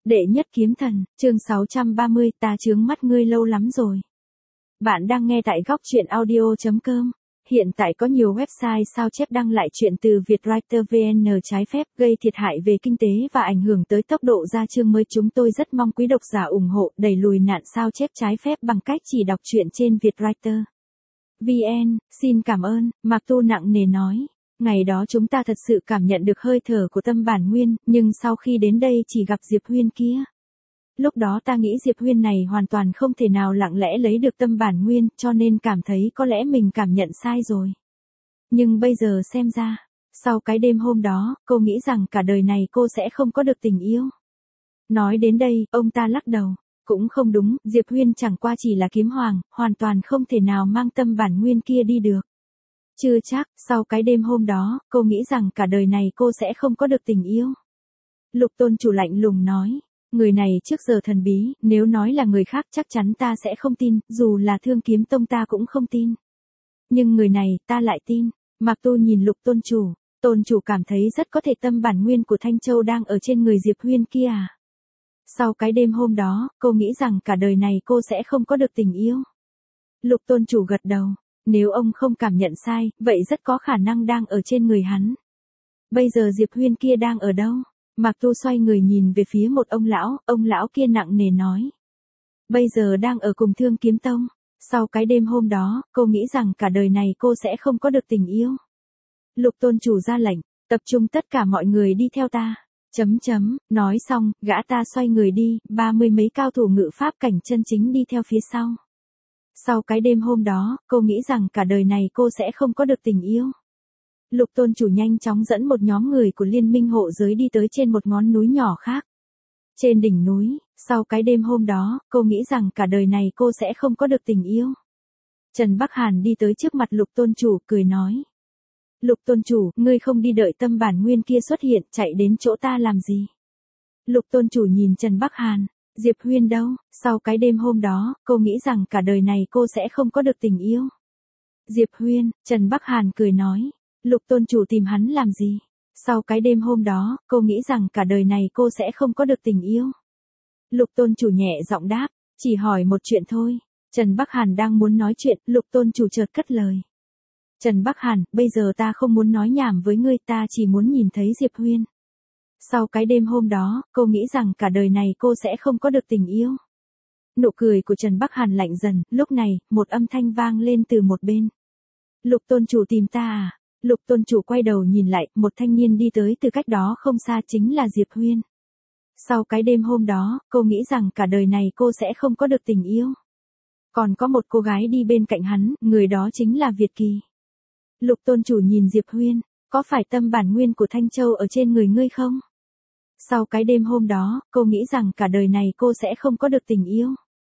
Đệ nhất kiếm thần, chương 630, ta chướng mắt ngươi lâu lắm rồi. Bạn đang nghe tại góc truyện audio.com. Hiện tại có nhiều website sao chép đăng lại truyện từ Vietwriter VN trái phép, gây thiệt hại về kinh tế và ảnh hưởng tới tốc độ ra chương mới. Chúng tôi rất mong quý độc giả ủng hộ đẩy lùi nạn sao chép trái phép bằng cách chỉ đọc truyện trên Vietwriter VN. Xin cảm ơn, Mạc Tu nặng nề nói. Ngày đó chúng ta thật sự cảm nhận được hơi thở của Tâm Bản Nguyên, nhưng sau khi đến đây chỉ gặp Diệp Huyên kia. Lúc đó ta nghĩ Diệp Huyên này hoàn toàn không thể nào lặng lẽ lấy được Tâm Bản Nguyên, cho nên cảm thấy có lẽ mình cảm nhận sai rồi. Nhưng bây giờ xem ra, sau cái đêm hôm đó, cô nghĩ rằng cả đời này cô sẽ không có được tình yêu. Nói đến đây, ông ta lắc đầu. Cũng không đúng, Diệp Huyên chẳng qua chỉ là kiếm hoàng, hoàn toàn không thể nào mang Tâm Bản Nguyên kia đi được. Chưa chắc, sau cái đêm hôm đó, cô nghĩ rằng cả đời này cô sẽ không có được tình yêu. Lục tôn chủ lạnh lùng nói, người này trước giờ thần bí, nếu nói là người khác chắc chắn ta sẽ không tin, dù là Thương Kiếm Tông ta cũng không tin. Nhưng người này, ta lại tin. Mạc Tu nhìn Lục tôn chủ cảm thấy rất có thể Tâm Bản Nguyên của Thanh Châu đang ở trên người Diệp Huyên kia à. Sau cái đêm hôm đó, cô nghĩ rằng cả đời này cô sẽ không có được tình yêu. Lục tôn chủ gật đầu. Nếu ông không cảm nhận sai, vậy rất có khả năng đang ở trên người hắn. Bây giờ Diệp Huyên kia đang ở đâu? Mạc Tu xoay người nhìn về phía một ông lão kia nặng nề nói. Bây giờ đang ở cùng Thương Kiếm Tông. Sau cái đêm hôm đó, cô nghĩ rằng cả đời này cô sẽ không có được tình yêu. Lục tôn chủ ra lệnh, tập trung tất cả mọi người đi theo ta. Nói xong, gã ta xoay người đi, 30 mấy cao thủ ngự pháp cảnh chân chính đi theo phía sau. Sau cái đêm hôm đó, cô nghĩ rằng cả đời này cô sẽ không có được tình yêu. Lục tôn chủ nhanh chóng dẫn một nhóm người của liên minh hộ giới đi tới trên một ngọn núi nhỏ khác. Trên đỉnh núi, sau cái đêm hôm đó, cô nghĩ rằng cả đời này cô sẽ không có được tình yêu. Trần Bắc Hàn đi tới trước mặt lục tôn chủ, cười nói. Lục tôn chủ, ngươi không đi đợi Tâm Bản Nguyên kia xuất hiện, chạy đến chỗ ta làm gì? Lục tôn chủ nhìn Trần Bắc Hàn. Diệp Huyên đâu? Sau cái đêm hôm đó, cô nghĩ rằng cả đời này cô sẽ không có được tình yêu. Diệp Huyên, Trần Bắc Hàn cười nói. Lục tôn chủ tìm hắn làm gì? Sau cái đêm hôm đó, cô nghĩ rằng cả đời này cô sẽ không có được tình yêu. Lục tôn chủ nhẹ giọng đáp, chỉ hỏi một chuyện thôi. Trần Bắc Hàn đang muốn nói chuyện, lục tôn chủ chợt cất lời. Trần Bắc Hàn, bây giờ ta không muốn nói nhảm với ngươi, ta chỉ muốn nhìn thấy Diệp Huyên. Sau cái đêm hôm đó, cô nghĩ rằng cả đời này cô sẽ không có được tình yêu. Nụ cười của Trần Bắc Hàn lạnh dần, lúc này, một âm thanh vang lên từ một bên. Lục tôn chủ tìm ta à? Lục tôn chủ quay đầu nhìn lại, một thanh niên đi tới từ cách đó không xa chính là Diệp Huyên. Sau cái đêm hôm đó, cô nghĩ rằng cả đời này cô sẽ không có được tình yêu. Còn có một cô gái đi bên cạnh hắn, người đó chính là Việt Kỳ. Lục tôn chủ nhìn Diệp Huyên, có phải Tâm Bản Nguyên của Thanh Châu ở trên người ngươi không? Sau cái đêm hôm đó, cô nghĩ rằng cả đời này cô sẽ không có được tình yêu.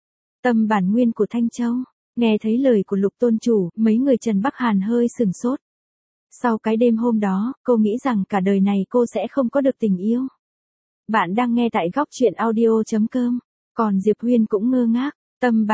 Tâm Bản Nguyên của Thanh Châu. Nghe thấy lời của lục tôn chủ, mấy người Trần Bắc Hàn hơi sửng sốt. Sau cái đêm hôm đó, cô nghĩ rằng cả đời này cô sẽ không có được tình yêu. Bạn đang nghe tại góc truyện audio.com. Còn Diệp Huyên cũng ngơ ngác. Tâm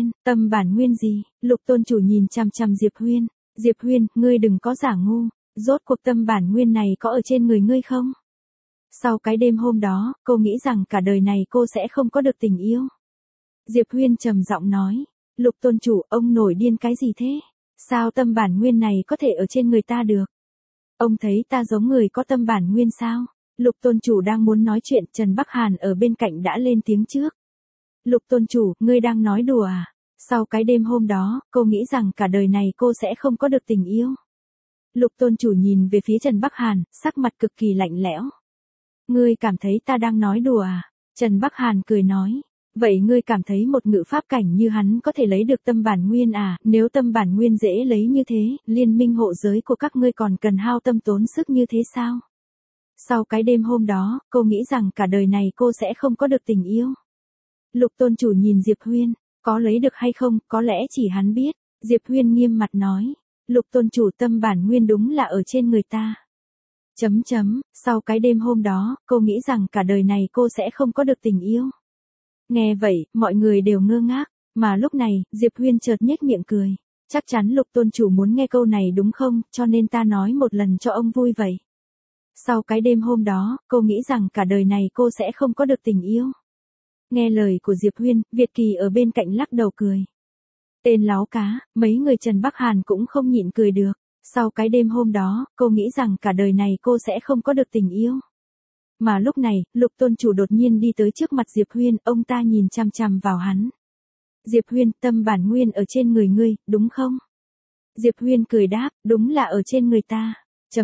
Bản Nguyên gì? Lục tôn chủ nhìn chằm chằm Diệp Huyên. Diệp Huyên, ngươi đừng có giả ngu. Rốt cuộc Tâm Bản Nguyên này có ở trên người ngươi không? Sau cái đêm hôm đó, cô nghĩ rằng cả đời này cô sẽ không có được tình yêu. Diệp Huyên trầm giọng nói. Lục tôn chủ, ông nổi điên cái gì thế? Sao Tâm Bản Nguyên này có thể ở trên người ta được? Ông thấy ta giống người có Tâm Bản Nguyên sao? Lục tôn chủ đang muốn nói chuyện, Trần Bắc Hàn ở bên cạnh đã lên tiếng trước. Lục tôn chủ, ngươi đang nói đùa à? Sau cái đêm hôm đó, cô nghĩ rằng cả đời này cô sẽ không có được tình yêu. Lục tôn chủ nhìn về phía Trần Bắc Hàn, sắc mặt cực kỳ lạnh lẽo. Ngươi cảm thấy ta đang nói đùa à? Trần Bắc Hàn cười nói. Vậy ngươi cảm thấy một ngự pháp cảnh như hắn có thể lấy được Tâm Bản Nguyên à? Nếu Tâm Bản Nguyên dễ lấy như thế, liên minh hộ giới của các ngươi còn cần hao tâm tốn sức như thế sao? Sau cái đêm hôm đó, cô nghĩ rằng cả đời này cô sẽ không có được tình yêu. Lục tôn chủ nhìn Diệp Huyên, có lấy được hay không, có lẽ chỉ hắn biết. Diệp Huyên nghiêm mặt nói. Lục tôn chủ, Tâm Bản Nguyên đúng là ở trên người ta. Sau cái đêm hôm đó, cô nghĩ rằng cả đời này cô sẽ không có được tình yêu. Nghe vậy, mọi người đều ngơ ngác, mà lúc này, Diệp Huyên chợt nhếch miệng cười. Chắc chắn lục tôn chủ muốn nghe câu này đúng không, cho nên ta nói một lần cho ông vui vậy. Sau cái đêm hôm đó, cô nghĩ rằng cả đời này cô sẽ không có được tình yêu. Nghe lời của Diệp Huyên, Việt Kỳ ở bên cạnh lắc đầu cười. Tên láo cá, mấy người Trần Bắc Hàn cũng không nhịn cười được. Sau cái đêm hôm đó, cô nghĩ rằng cả đời này cô sẽ không có được tình yêu. Mà lúc này, Lục tôn chủ đột nhiên đi tới trước mặt Diệp Huyên, ông ta nhìn chằm chằm vào hắn. Diệp Huyên, tâm bản nguyên ở trên người ngươi, đúng không? Diệp Huyên cười đáp, đúng là ở trên người ta.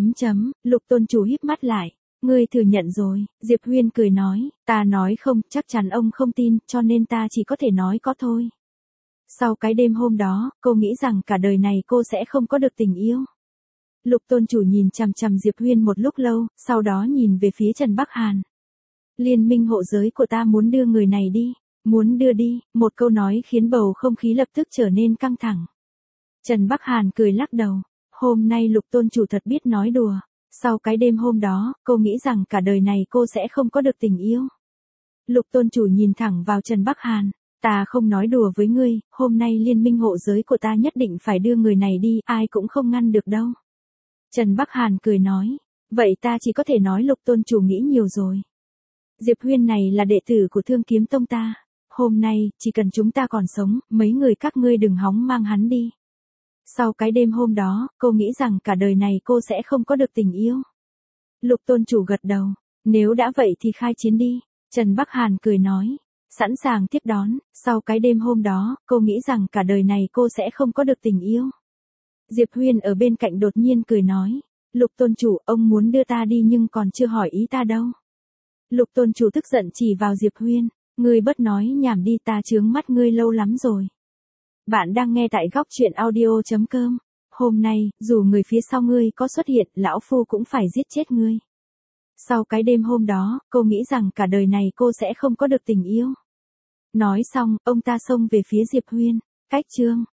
Lục tôn chủ híp mắt lại. Ngươi thừa nhận rồi, Diệp Huyên cười nói, ta nói không, chắc chắn ông không tin, cho nên ta chỉ có thể nói có thôi. Sau cái đêm hôm đó, cô nghĩ rằng cả đời này cô sẽ không có được tình yêu. Lục tôn chủ nhìn chằm chằm Diệp Huyên một lúc lâu, sau đó nhìn về phía Trần Bắc Hàn. Liên minh hộ giới của ta muốn đưa người này đi. Muốn đưa đi, một câu nói khiến bầu không khí lập tức trở nên căng thẳng. Trần Bắc Hàn cười lắc đầu. Hôm nay Lục tôn chủ thật biết nói đùa. Sau cái đêm hôm đó, cô nghĩ rằng cả đời này cô sẽ không có được tình yêu. Lục tôn chủ nhìn thẳng vào Trần Bắc Hàn. Ta không nói đùa với ngươi, hôm nay liên minh hộ giới của ta nhất định phải đưa người này đi, ai cũng không ngăn được đâu. Trần Bắc Hàn cười nói. Vậy ta chỉ có thể nói Lục tôn chủ nghĩ nhiều rồi. Diệp Huyên này là đệ tử của Thương Kiếm Tông ta. Hôm nay, chỉ cần chúng ta còn sống, mấy người các ngươi đừng hóng mang hắn đi. Sau cái đêm hôm đó, cô nghĩ rằng cả đời này cô sẽ không có được tình yêu. Lục tôn chủ gật đầu. Nếu đã vậy thì khai chiến đi. Trần Bắc Hàn cười nói. Sẵn sàng tiếp đón. Sau cái đêm hôm đó, cô nghĩ rằng cả đời này cô sẽ không có được tình yêu. Diệp Huyên ở bên cạnh đột nhiên cười nói. Lục tôn chủ, ông muốn đưa ta đi nhưng còn chưa hỏi ý ta đâu. Lục tôn chủ tức giận chỉ vào Diệp Huyên. Ngươi bớt nói nhảm đi, ta chướng mắt ngươi lâu lắm rồi. Bạn đang nghe tại góc truyện audio.com. Hôm nay, dù người phía sau ngươi có xuất hiện, lão phu cũng phải giết chết ngươi. Sau cái đêm hôm đó, cô nghĩ rằng cả đời này cô sẽ không có được tình yêu. Nói xong, ông ta xông về phía Diệp Huyên. Cách chương